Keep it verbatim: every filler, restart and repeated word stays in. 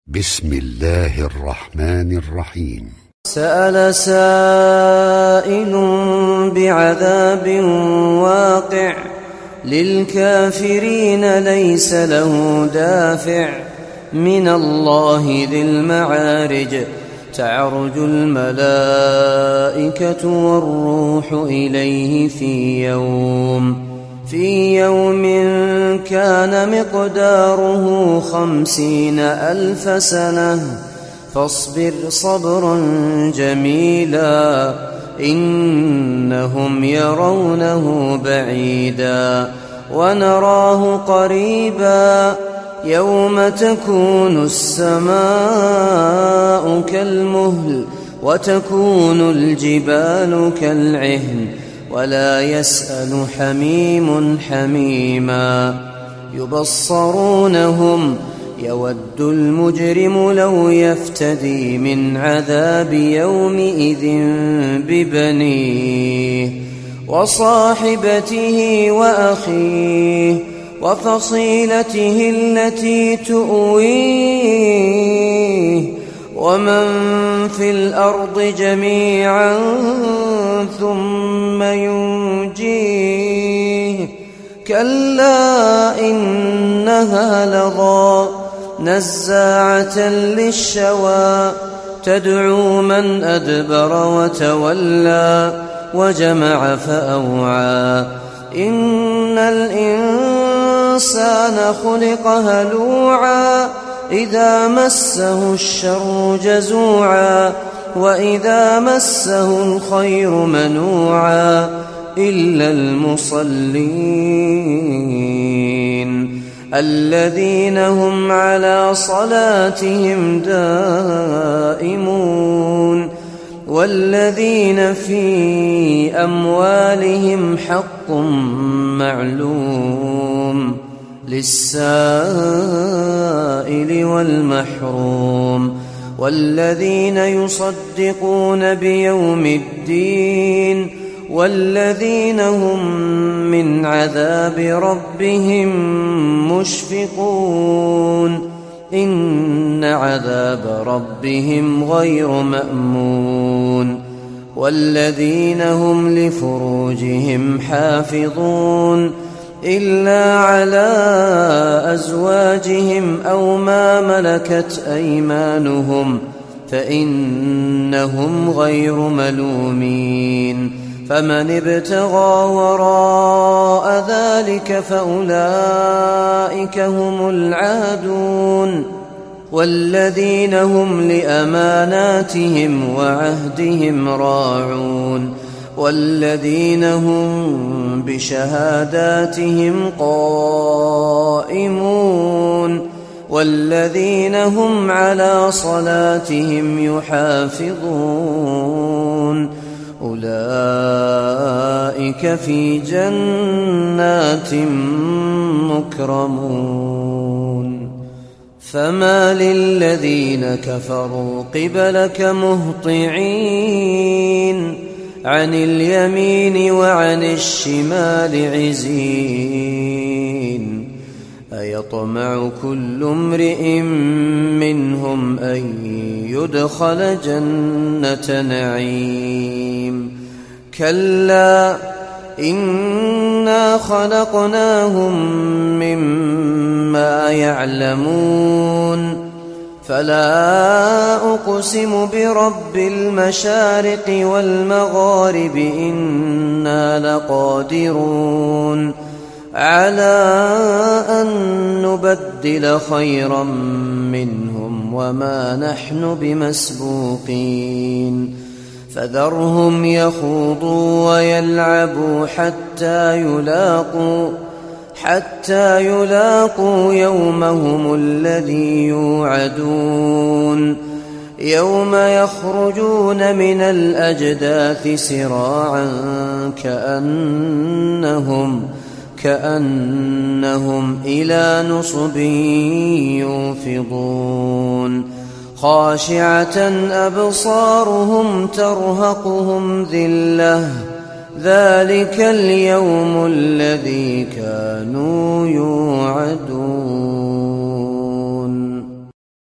بسم الله الرحمن الرحيم. سأل سائل بعذاب واقع للكافرين ليس له دافع من الله ذي المعارج تعرج الملائكة والروح إليه في يوم في يوم كان مقداره خمسين ألف سنة فاصبر صبرا جميلا إنهم يرونه بعيدا ونراه قريبا يوم تكون السماء كالمهل وتكون الجبال كالعهن ولا يسأل حميم حميما يبصرونهم يود المجرم لو يفتدي من عذاب يومئذ ببنيه وصاحبته وأخيه وفصيلته التي تؤويه ومن في الأرض جميعا ثم ينجيه كلا إنها لظى نزاعة للشوى تدعو من أدبر وتولى وجمع فأوعى إن الإنسان خلق هلوعا إذا مسه الشر جزوعا وإذا مسه الخير منوعا إلا المصلين الذين هم على صلاتهم دائمون والذين في أموالهم حق معلوم للسائل والمحروم والذين يصدقون بيوم الدين والذين هم من عذاب ربهم مشفقون إن عذاب ربهم غير مأمون والذين هم لفروجهم حافظون إلا على أزواجهم أو ما ملكت أيمانهم فإنهم غير ملومين فمن ابتغى وراء ذلك فأولئك هم العادون والذين هم لأماناتهم وعهدهم راعون والذين هم بشهاداتهم قائمون والذين هم على صلاتهم يحافظون أولئك في جنات مكرمون فما للذين كفروا قبلك مهطعين عن اليمين وعن الشمال عزين أيطمع كل امرئ منهم أن يدخل جنة نعيم كلا إنا خلقناهم مما يعلمون فلا أقسم برب المشارق والمغارب إنا لقادرون على أن نبدل خيرا منهم وما نحن بمسبوقين فذرهم يخوضوا ويلعبوا حتى يلاقوا حتى يلاقوا يومهم الذي يوعدون يوم يخرجون من الأجداث سراعا كأنهم كأنهم إلى نصب يوفضون خاشعة أبصارهم ترهقهم ذلة ذلك اليوم الذي كانوا يوعدون.